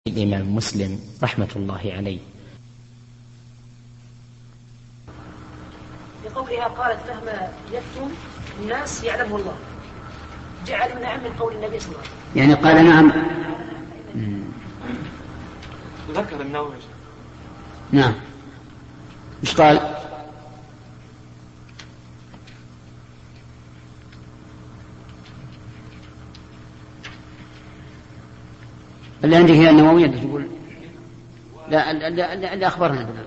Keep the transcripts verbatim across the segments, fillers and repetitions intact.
الإمام مسلم رحمة الله عليه. بقولها قالت مهما يكتم الناس يعلمه الله، جعل نعم من قول النبي صلى الله عليه وسلم، يعني قال نعم. ذكر النووي. نعم. مش قال؟ اللي عندك هي النووية اللي تقول لا اللي, اللي أخبرنا بالله.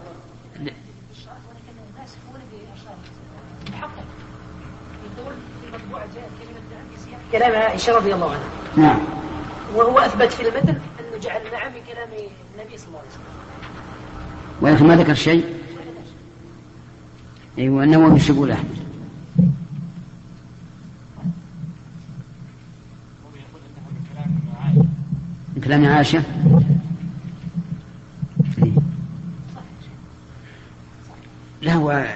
كلام عائشة رضي الله عنها. نعم. وهو أثبت في المثل أنه جعل نعم من كلام النبي صلى الله عليه وسلم، ولكن ما ذكر شيء. أيوة النووي مش يقول أحمد. من كلام عائشة. لا هو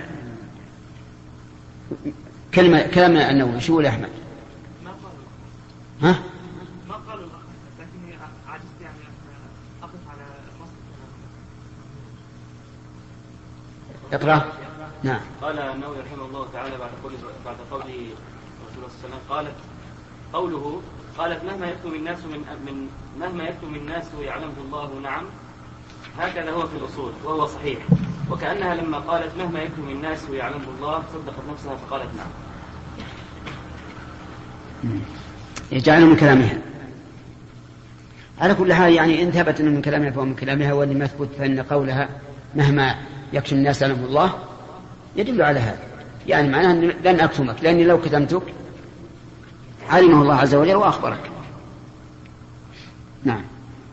كلمة كلام النووي شو يقول أحمد؟ ما قالوا. ها؟ ما قالوا الأخ، لكني عجزت يعني أقف على مصدر. اقرأ. نعم. قال النووي رحمه الله تعالى بعد قول بعد قول رسول الله صلى الله عليه وسلم قالت قوله قالت مهما يكتم الناس من من مهما يكتم الناس يعلمه الله. نعم هكذا هو في الأصول وهو صحيح، وكأنها لما قالت مهما يكتم الناس يعلمه الله صدقت نفسها فقالت نعم. يجعله من كلامها. على كل حال يعني إن ثبت أنه من كلامها فهو من كلامها، واللي ما ثبت فإن قولها مهما يكتم الناس يعلمه الله يدل على هذا، يعني معناه أن لن أكتمك، لأني لو كتمتك علمه الله عز وجل وأخبرك. نعم.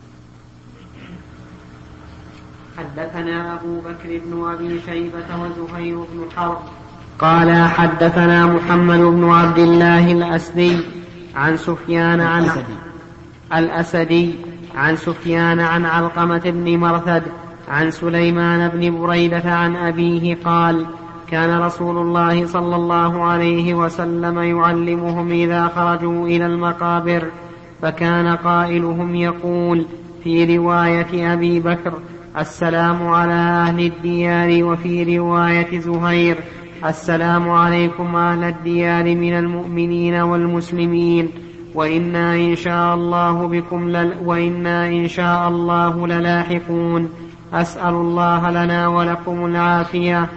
حدثنا أبو بكر بن أبي شيبة وزهير بن حرب قال حدثنا محمد بن عبد الله الأسدي عن سفيان عن الأسدي, الأسدي عن سفيان عن علقمة بن مرثد عن سليمان بن بريدة عن أبيه قال كان رسول الله صلى الله عليه وسلم يعلمهم إذا خرجوا إلى المقابر، فكان قائلهم يقول في رواية أبي بكر السلام على أهل الديار، وفي رواية زهير السلام عليكم أهل الديار من المؤمنين والمسلمين، وإنا إن شاء الله بكم لل... وإنا إن شاء الله للاحقون، أسأل الله لنا ولكم العافية.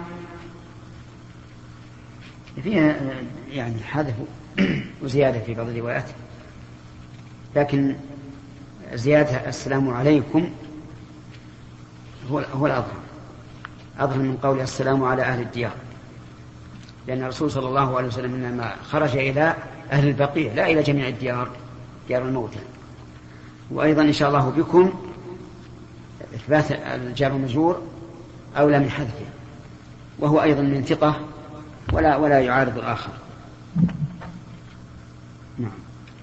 فيها يعني حذف وزيادة في بعض الروايات، لكن زيادة السلام عليكم هو هو الأظهر أظهر من قول السلام على أهل الديار، لأن الرسول صلى الله عليه وسلم إنما خرج إلى أهل البقيع لا إلى جميع الديار ديار الموتى. وأيضا إن شاء الله بكم إثبات الجار والمجرور أولى من حذفه، وهو أيضا من ثقة ولا ولا يعارض الآخر. نعم.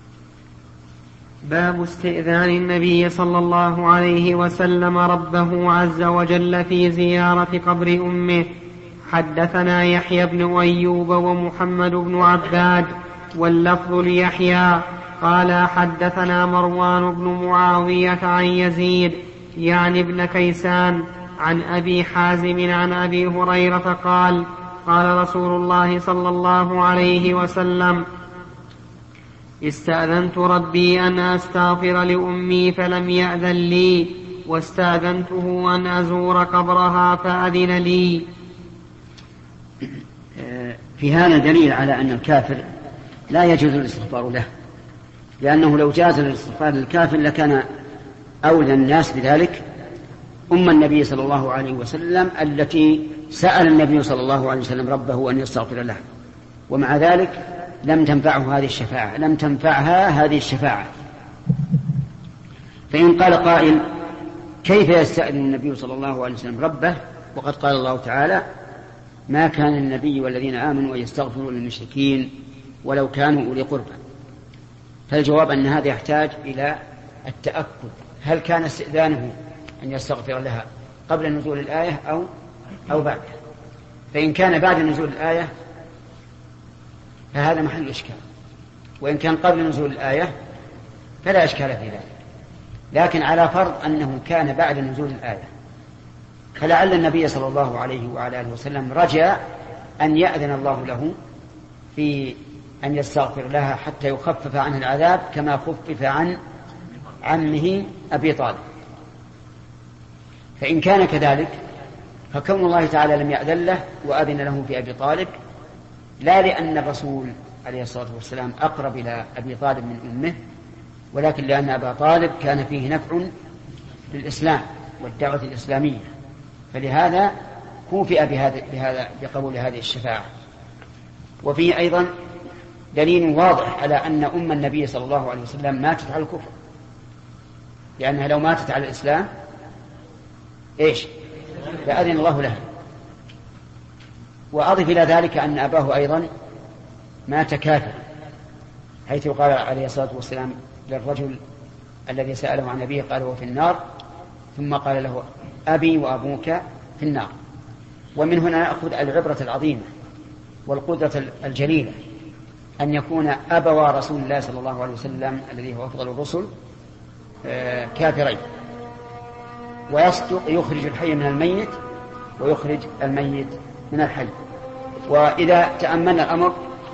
باب استئذان النبي صلى الله عليه وسلم ربه عز وجل في زيارة قبر أمه. حدثنا يحيى بن أيوب ومحمد بن عباد واللفظ ليحيى قال حدثنا مروان بن معاوية عن يزيد يعني ابن كيسان عن أبي حازم عن أبي هريرة قال قال رسول الله صلى الله عليه وسلم استأذنت ربي أن أستغفر لأمي فلم يأذن لي، واستأذنته أن أزور قبرها فأذن لي. في هذا دليل على أن الكافر لا يجوز الاستغفار له، لأنه لو جاز الاستغفار للكافر لكان أولى الناس بذلك أم النبي صلى الله عليه وسلم التي سأل النبي صلى الله عليه وسلم ربه أن يستغفر له، ومع ذلك لم تنفعه هذه الشفاعة لم تنفعها هذه الشفاعة. فإن قال قائل كيف يستأذن النبي صلى الله عليه وسلم ربه وقد قال الله تعالى ما كان النبي والذين آمنوا أن يستغفروا للمشركين ولو كانوا أولي قربى، فالجواب أن هذا يحتاج إلى التأكد هل كان استئذانه أن يستغفر لها قبل نزول الآية أو أو بعد. فإن كان بعد نزول الآية فهذا محل إشكال، وإن كان قبل نزول الآية فلا إشكال في ذلك. لكن على فرض أنه كان بعد نزول الآية، فلعل النبي صلى الله عليه وعلى آله وسلم رجا أن يأذن الله له في أن يستغفر لها حتى يخفف عنه العذاب كما خفف عن عمه أبي طالب. فإن كان كذلك فكون الله تعالى لم يأذن له وأذن له في أبي طالب لا لأن الرسول عليه الصلاة والسلام أقرب إلى أبي طالب من أمه، ولكن لأن أبا طالب كان فيه نفع للإسلام والدعوة الإسلامية، فلهذا كوفئ بهذا بهذا بقبول هذه الشفاعة. وفيه أيضا دليل واضح على أن أم النبي صلى الله عليه وسلم ماتت على الكفر، لأنها لو ماتت على الإسلام إيش فأذن الله لها. وأضف إلى ذلك أن أباه أيضا مات كافر، حيث قال عليه الصلاة والسلام للرجل الذي سأله عن أبيه قال هو في النار، ثم قال له أبي وأبوك في النار. ومن هنا نأخذ العبرة العظيمة والقدرة الجليلة أن يكون أبوا رسول الله صلى الله عليه وسلم الذي هو أفضل الرسل كافرين، ويصدق يخرج الحي من الميت ويخرج الميت من الحي. وإذا تأملنا الأمر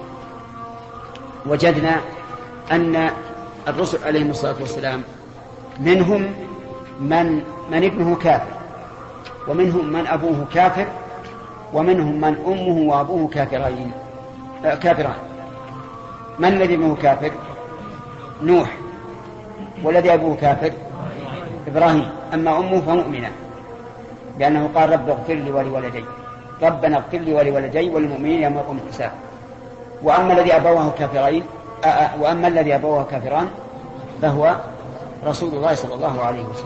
وجدنا أن الرسل عليهم الصلاة والسلام منهم من, من ابنه كافر، ومنهم من أبوه كافر، ومنهم من أمه وأبوه كافرين كافران. من الذي ابنه كافر؟ نوح. والذي أبوه كافر؟ إبراهيم. أما أمه فمؤمنة، لأنه قال رب اغفر لي ولوالدي، ربنا اغفر لي ولوالدي والمؤمنين يوم يقوم الحساب. وأما الذي أبوه كافرين وأما الذي أبوه كافران فهو رسول الله صلى الله عليه وسلم.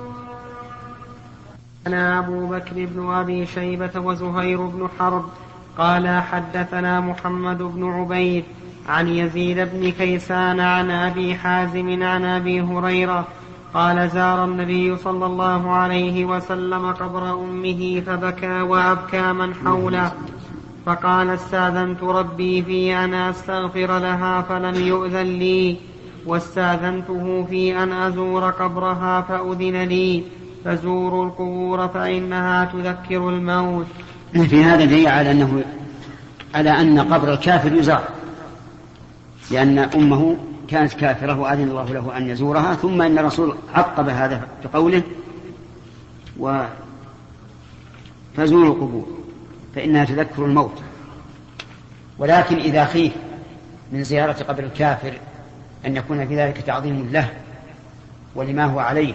أنا أبو بكر بن أبي شيبة وزهير بن حرب قال حدثنا محمد بن عبيد عن يزيد بن كيسان عن أبي حازم عن أبي هريرة قال زار النبي صلى الله عليه وسلم قبر أمه فبكى وأبكى من حوله، فقال استاذنت ربي في أن أستغفر لها فلم يؤذن لي، واستاذنته في أن أزور قبرها فأذن لي، فزوروا القبور فإنها تذكر الموت. في هذا دليل على أنه على أن قبر الكافر يزار، لأن أمه كانت كافرة وأذن الله له أن يزورها. ثم إن الرسول عقب هذا بقوله و فزوروا القبور فإنها تذكر الموت. ولكن إذا خيف من زيارة قبر الكافر أن يكون في ذلك تعظيم له ولما هو عليه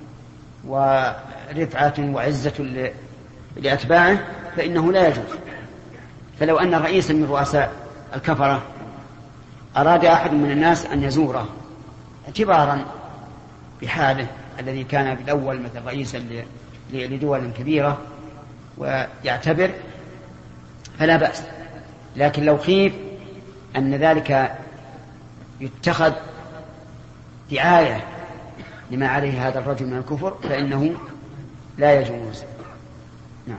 ورفعة وعزة لأتباعه فإنه لا يجوز. فلو أن رئيسا من رؤساء الكفرة أراد أحد من الناس أن يزوره اعتبارا بحاله الذي كان بالأول مثل رئيسا لدول كبيرة ويعتبر فلا بأس، لكن لو خيف أن ذلك يتخذ دعاية لما عليه هذا الرجل من الكفر فإنه لا يجوز. نعم.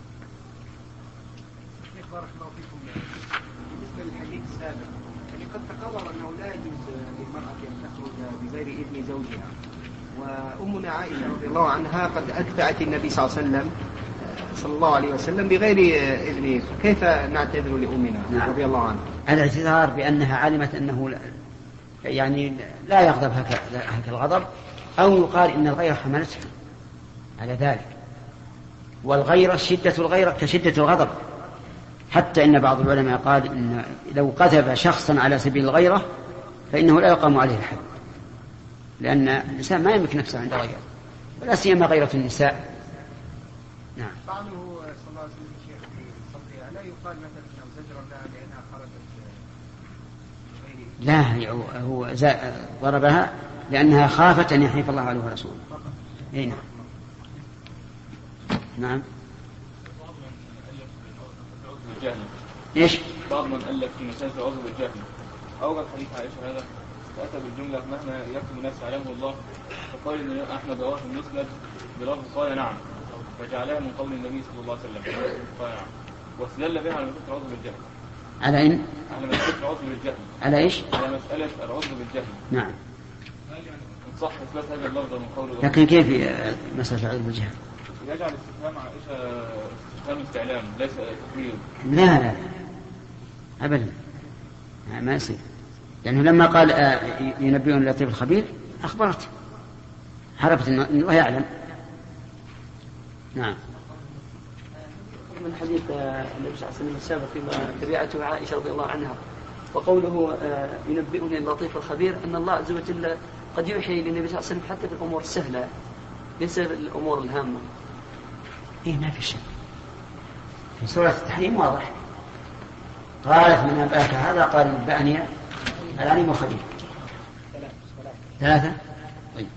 بارك الله فيكم. بالنسبة للحديث السابق يعني قد تقرر أنه لا يجوز للمرأة أن تخرج بغير إذن زوجها، وأمنا عائشة رضي الله عنها قد أتبعت النبي صلى الله عليه وسلم صلى الله عليه وسلم بغير إذنه، كيف نعتذر لأمنا نعم. رضي الله عنها؟ الاعتذار بأنها علمت أنه يعني لا يغضب هكذا الغضب، أو يقال إن الغيرة حملتها على ذلك، والغيرة شدة الغيرة كشدة الغضب، حتى إن بعض العلماء قال إن لو قذف شخصا على سبيل الغيرة فإنه لا يقام عليه الحد، لأن الإنسان ما يملك نفسه عند غيره، ولا سيما غيرة النساء. نعم. بعضه صلى الله عليه وسلم الشيخ في صدرها لا يقال مثلا أنه زجر لها لأنها خرجت بغير لا، هو ضربها لأنها خافت أن يحيف الله عليه ورسوله. أي نعم. نعم. إيش؟ بعض من ألف في مسائل العذر بالجهل أوجد حديث عائشة هذا فأتى بالجملة مهما يكتم الناس علمه الله، فقال إن أحمد رواه المسند بلفظ قال نعم، فجعلها من قول النبي صلى الله عليه وسلم قال نعم، واستدل بها على مسألة العذر بالجهل. على إن؟ على مسألة العذر بالجهل. على إيش؟ على مسألة العذر بالجهل. نعم. صح إثبات هذا اللفظ من قوله. لكن كيف مسألة علم الجهل؟ يجعل استفهام عائشة استفهام استعلام ليس تقرير. لا لا أبدا ما يصير، لأنه لما قال ينبئون اللطيف الخبير أخبرته، عرفت أنه يعلم. نعم. من حديث النبي صلى الله عليه وسلم السابق فيما تبعته عائشة رضي الله عنها وقوله ينبئني اللطيف الخبير، أن الله عز وجل قد يوحي للنبي صلى الله عليه وسلم حتى في الأمور السهلة ليس في الأمور الهامة. إيه ما في شيء، في سورة التحريم واضح، قالت من أنبأك هذا؟ قال نبأني العليم الخبير. ثلاثة. طيب.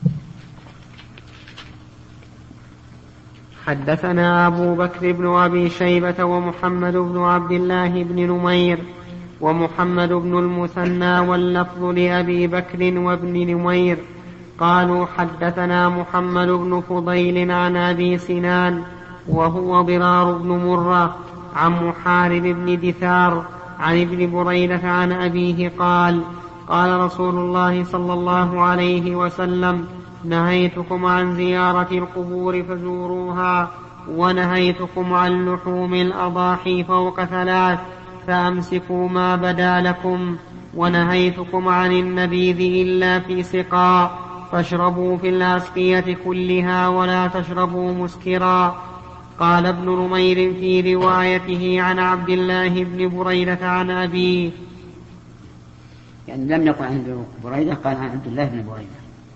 حدثنا أبو بكر بن أبي شيبة ومحمد بن عبد الله بن نمير ومحمد بن المثنى واللفظ لأبي بكر وابن نمير قالوا حدثنا محمد بن فضيل عن أبي سنان وهو ضرار بن مرة عن محارب بن دثار عن ابن بريدة عن أبيه قال قال رسول الله صلى الله عليه وسلم نهيتكم عن زيارة القبور فزوروها ونهيتكم عن لحوم الأضاحي فوق ثلاث فأمسكوا ما بدا لكم ونهيتكم عن النبيذ إلا في سقاء فاشربوا في الأسقية كلها ولا تشربوا مسكرا. قال ابن نمير في روايته عن عبد الله بن بريدة عن أبيه، يعني لم يقل عن ابن بريدة، قال عن عبد الله بن بريدة.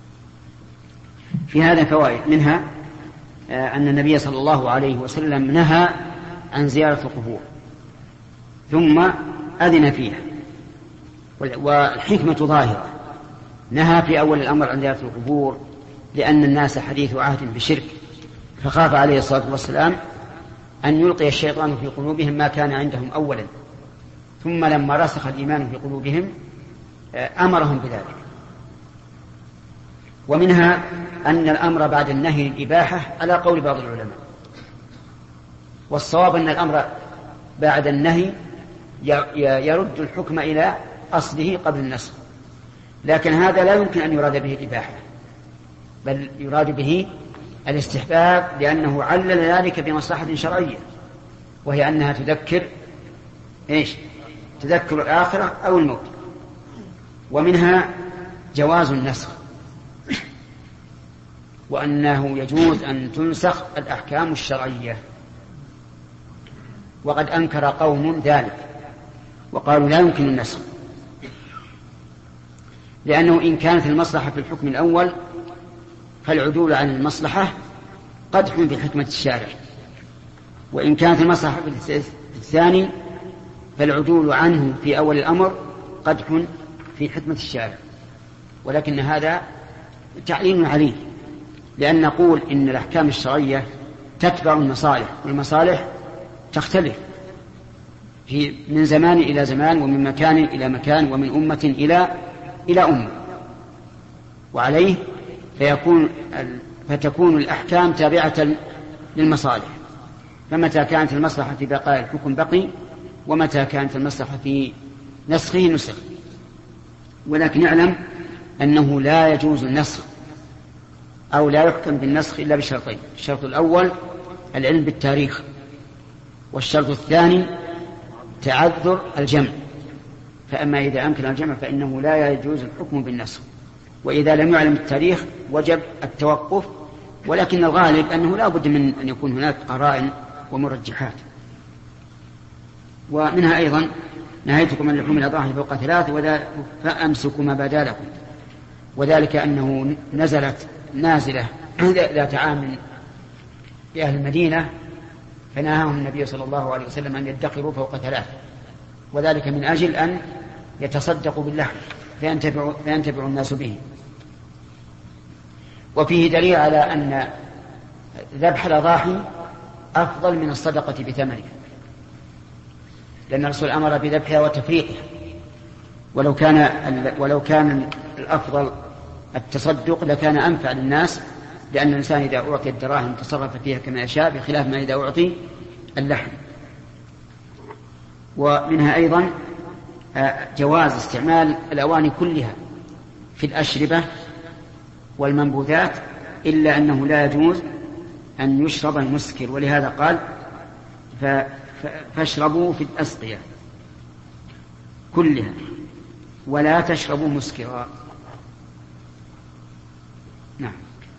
في هذا فوائد، منها أن النبي صلى الله عليه وسلم نهى عن زيارة القبور ثم أذن فيها، والحكمة ظاهرة. نهى في أول الأمر عن زيارة القبور لأن الناس حديث عهد بشرك، فخاف عليه الصلاة والسلام أن يلقي الشيطان في قلوبهم ما كان عندهم أولا، ثم لما رسخ الإيمان في قلوبهم أمرهم بذلك. ومنها أن الأمر بعد النهي الإباحة على قول بعض العلماء، والصواب أن الأمر بعد النهي يرد الحكم إلى أصله قبل النسخ، لكن هذا لا يمكن أن يراد به الإباحة، بل يراد به الاستحباب، لأنه علل ذلك بمصلحة شرعية، وهي أنها تذكر إيش؟ تذكر الآخرة أو الموت. ومنها جواز النسخ، وأنه يجوز أن تنسخ الأحكام الشرعية، وقد أنكر قوم ذلك وقالوا لا يمكن النسخ، لأنه إن كانت المصلحة في الحكم الأول فالعدول عن المصلحة قدح بحكمة الشارع، وإن كانت المصلحة في الثاني فالعدول عنه في أول الأمر قدح في حكمة الشارع. ولكن هذا تعليل عليه، لأن نقول إن الأحكام الشرعية تتبع المصالح، والمصالح تختلف في من زمان إلى زمان، ومن مكان إلى مكان، ومن أمة إلى إلى أمة، وعليه فيكون فتكون الأحكام تابعة للمصالح، فمتى كانت المصلحة في بقاء الحكم بقي، ومتى كانت المصلحة في نسخه نسخ. ولكن نعلم أنه لا يجوز النسخ أو لا يحكم بالنسخ إلا بشرطين: الشرط الأول العلم بالتاريخ، والشرط الثاني تعذر الجمع. فأما إذا أمكن الجمع فإنه لا يجوز الحكم بالنسخ، وإذا لم يعلم التاريخ وجب التوقف، ولكن الغالب أنه لا بد من أن يكون هناك قرائن ومرجحات. ومنها أيضا نهيتكم عن لحوم الأضاحي فوق ثلاث فأمسكوا ما بدا لكم، وذلك أنه نزلت نازلة ذات عام بأهل المدينة فنهاهم النبي صلى الله عليه وسلم أن يدخروا فوق ثلاث، وذلك من أجل أن يتصدقوا باللحم فينتفع, فينتفع الناس به. وفيه دليل على أن ذبح الأضاحي أفضل من الصدقة بثمنها، لأن الرسول أمر بذبحها وتفريقها، ولو كان ولو كان الأفضل التصدق لكان أنفع للناس، لأن الإنسان إذا أعطي الدراهم تصرف فيها كما يشاء، بخلاف ما إذا أعطي اللحم. ومنها أيضا جواز استعمال الأواني كلها في الأشربة والمنبوذات، إلا أنه لا يجوز أن يشرب المسكر، ولهذا قال فاشربوا في الأسقية كلها ولا تشربوا مسكرا. نعم.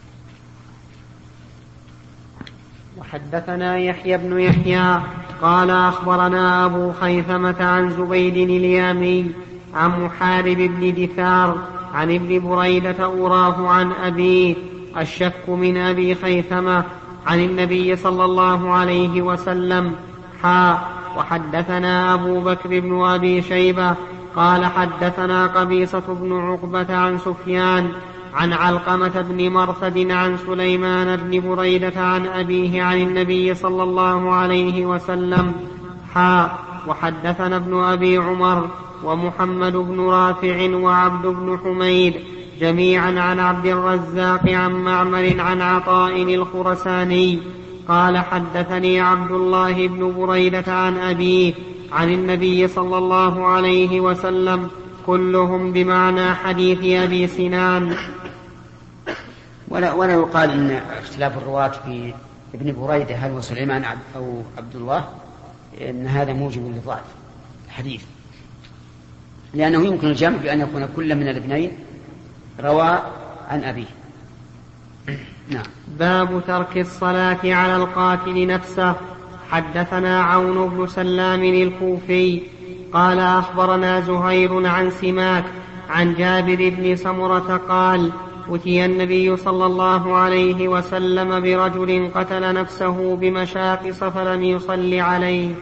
وحدثنا يحيى بن يحيى قال أخبرنا أبو خيثمة عن زبيد اليامي عن محارب بن دثار عن ابن بريدة أراه عن أبيه الشك من أبي خيثمة عن النبي صلى الله عليه وسلم. حا وحدثنا أبو بكر بن أبي شيبة قال حدثنا قبيصة بن عقبة عن سفيان عن علقمة بن مرثد عن سليمان بن بريدة عن أبيه عن النبي صلى الله عليه وسلم. حا وحدثنا ابن أبي عمر ومحمد بن رافع وعبد بن حميد جميعا عن عبد الرزاق عن معمر عن عطاء الخرساني قال حدثني عبد الله بن بريدة عن أبيه عن النبي صلى الله عليه وسلم كلهم بمعنى حديث أبي سنان. ولا, ولا يقال إن اختلاف الرواة في ابن بريدة هل هو سليمان أو عبد الله إن هذا موجب للضعف الحديث، لأنه يمكن الجمع بأن يكون كل من الابنين روى عن أبيه. نعم. باب ترك الصلاة على القاتل نفسه. حدثنا عون بن سلام الكوفي قال أخبرنا زهير عن سماك عن جابر بن سمرة قال أتي النبي صلى الله عليه وسلم برجل قتل نفسه بمشاقص فلم يصلي عليه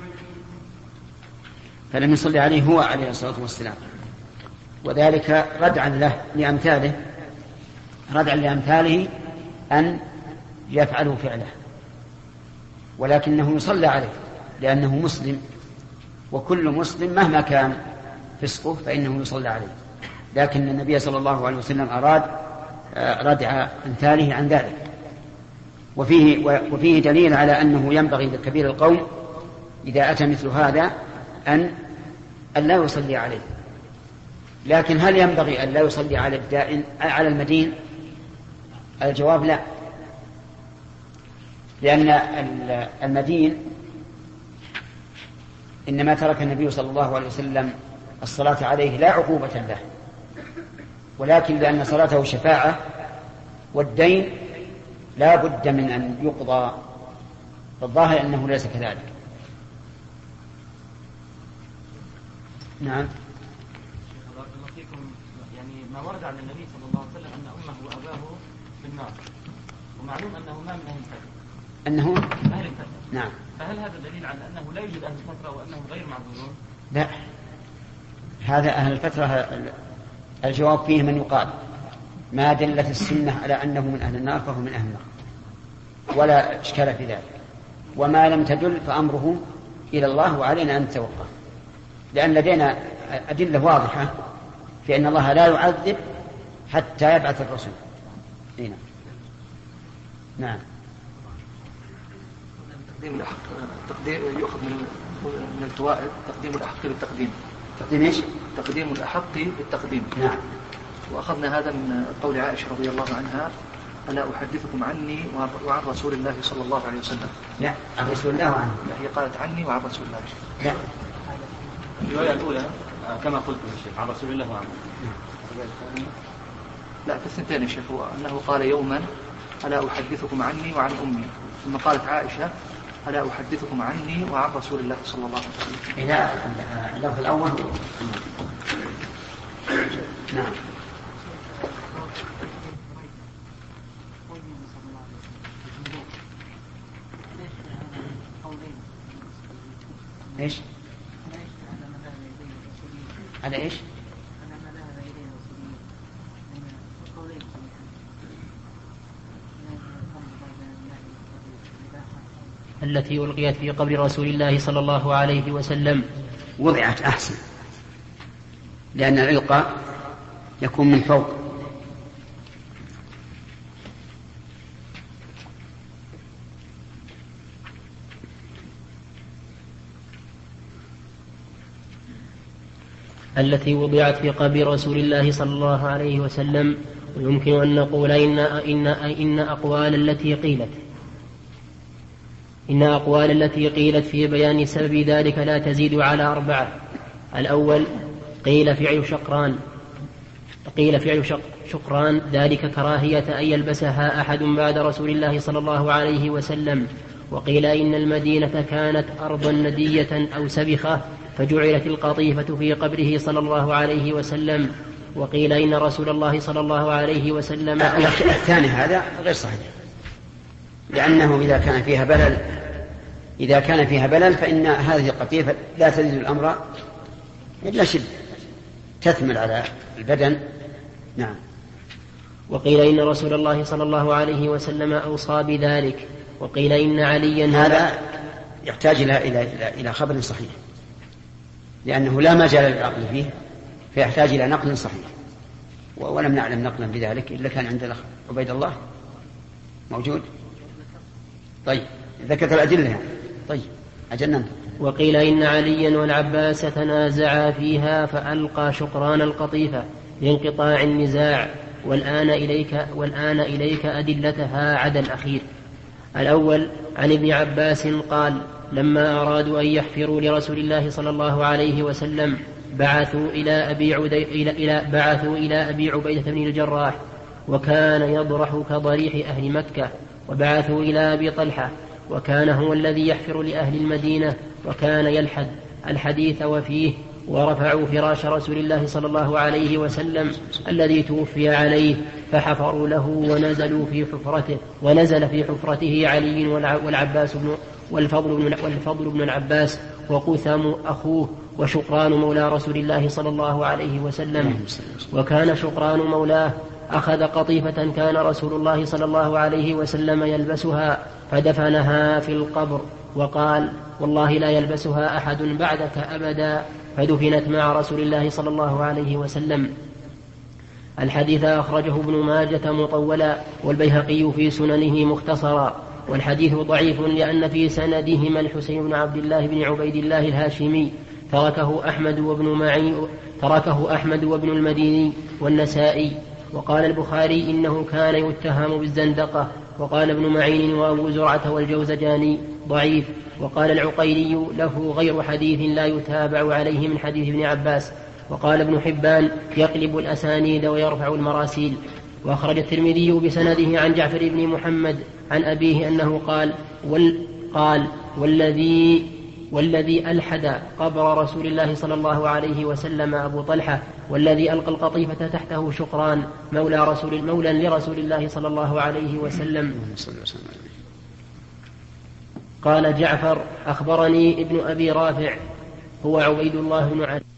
فلم يصلي عليه هو عليه الصلاة والسلام، وذلك ردعا له لأمثاله ردعا لأمثاله أن يفعلوا فعله، ولكنه يصلى عليه لأنه مسلم، وكل مسلم مهما كان فسقه فإنه يصلى عليه، لكن النبي صلى الله عليه وسلم أراد ردع أمثاله عن ذلك. وفيه, وفيه دليل على أنه ينبغي لكبير القوم إذا أتى مثل هذا أن أن لا يصلي عليه. لكن هل ينبغي أن لا يصلي على الدائن على المدين؟ الجواب لا، لأن المدين إنما ترك النبي صلى الله عليه وسلم الصلاة عليه لا عقوبة له، ولكن لأن صلاته شفاعة، والدين لا بد من أن يقضى، الظاهر أنه ليس كذلك. نعم. يعني ما ورد عن النبي صلى الله عليه وسلم أن أمه وأباه في النار، ومعلوم أنه ما من أهل الفترة أنه أهل الفترة. نعم. فهل هذا دليل على أنه لا يوجد أهل الفترة وأنهم غير معذورون؟ لا، هذا أهل الفترة الجواب فيه من يقال ما دلت السنة على أنه من أهل النار فهو من أهل النار، ولا إشكال في ذلك. وما لم تدل فأمره إلى الله، وعلينا أن نتوقف، لأن لدينا أدلة واضحة في أن الله لا يعذب حتى يبعث الرسول. هنا. نعم. تقديم الأحق تقديم يؤخذ من من الفوائد تقديم الأحق بالتقديم. تقديم إيش؟ تقديم الأحق بالتقديم. نعم. وأخذنا هذا من قول عائشة رضي الله عنها: ألا أحدثكم عني وعن رسول الله صلى الله عليه وسلم. لا، عن رسول الله وعنه. هي قالت عني وعن رسول الله. لا، الرواية الأولى كما قلت الشيخ عن رسول الله وعنه. لا، في الثنتين يا شيخ، أنه قال يوما: ألا أحدثكم عني وعن أمي، ثم قالت عائشة: ألا أحدثكم عني وعن رسول الله صلى الله عليه وسلم. لا، اللفظ الأول. نعم. إيش؟ على إيش؟ التي ألقيت في قبر رسول الله صلى الله عليه وسلم وضعت أحسن، لأن الإلقاء يكون من فوق. التي وضعت في قبر رسول الله صلى الله عليه وسلم ويمكن أن نقول إن, إن, إن أقوال التي قيلت إن أقوال التي قيلت في بيان سبب ذلك لا تزيد على أربعة. الأول قيل فعل شقران قيل فعل شق شقران ذلك كراهية أن يلبسها أحد بعد رسول الله صلى الله عليه وسلم. وقيل إن المدينة كانت أرضا ندية أو سبخة فجعلت القطيفة في قبره صلى الله عليه وسلم. وقيل إن رسول الله صلى الله عليه وسلم الثاني هذا غير صحيح، لأنه إذا كان فيها بلل إذا كان فيها بلل فإن هذه القطيفة لا تزيد الأمر إلا شد تثمل على البدن. نعم. وقيل إن رسول الله صلى الله عليه وسلم أوصى بذلك. وقيل إن عليا هذا يحتاج إلى إلى إلى إلى خبر صحيح، لأنه لا مجال للعقل فيه، فيحتاج إلى نقل صحيح، ولم نعلم نقلا بذلك إلا كان عند عبيد الله موجود. طيب ذكرت الأدلة. طيب أجلنا. وقيل إن عليا والعباس تنازعا فيها فألقى شقران القطيفة لانقطاع النزاع، والآن إليك, والآن إليك أدلتها عدا الأخير. الأول عن ابن عباس قال: لما أرادوا أن يحفروا لرسول الله صلى الله عليه وسلم بعثوا إلى أبي, عدي... إلى... إلى... بعثوا إلى أبي عبيدة بن الجراح، وكان يضرح كضريح أهل مكة، وبعثوا إلى أبي طلحة، وكان هو الذي يحفر لأهل المدينة، وكان يلحد الحديث وفيه، ورفعوا فراش رسول الله صلى الله عليه وسلم الذي توفي عليه فحفروا له ونزلوا في حفرته ونزل في حفرته علي والعباس بن والفضل بن, والفضل بن العباس وقثم أخوه وشقران مولى رسول الله صلى الله عليه وسلم. وكان شقران مولاه أخذ قطيفة كان رسول الله صلى الله عليه وسلم يلبسها فدفنها في القبر، وقال: والله لا يلبسها أحد بعدك أبدا، فدفنت مع رسول الله صلى الله عليه وسلم. الحديث أخرجه ابن ماجة مطولا، والبيهقي في سننه مختصرا. والحديث ضعيف لأن في سندهما الحسين بن عبد الله بن عبيد الله الهاشمي تركه أحمد وابن معين تركه أحمد وابن المديني والنسائي. وقال البخاري إنه كان يتهم بالزندقة. وقال ابن معين وأبو زرعة والجوزجاني ضعيف. وقال العقيلي له غير حديث لا يتابع عليه من حديث ابن عباس. وقال ابن حبان يقلب الأسانيد ويرفع المراسيل. وأخرج الترمذي بسنده عن جعفر بن محمد عن أبيه أنه قال وال قال والذي والذي ألحد قبر رسول الله صلى الله عليه وسلم أبو طلحة، والذي ألقى القطيفة تحته شقران مولى رسول مولا لرسول الله صلى الله عليه وسلم. قال جعفر: أخبرني ابن أبي رافع هو عبيد الله بن علي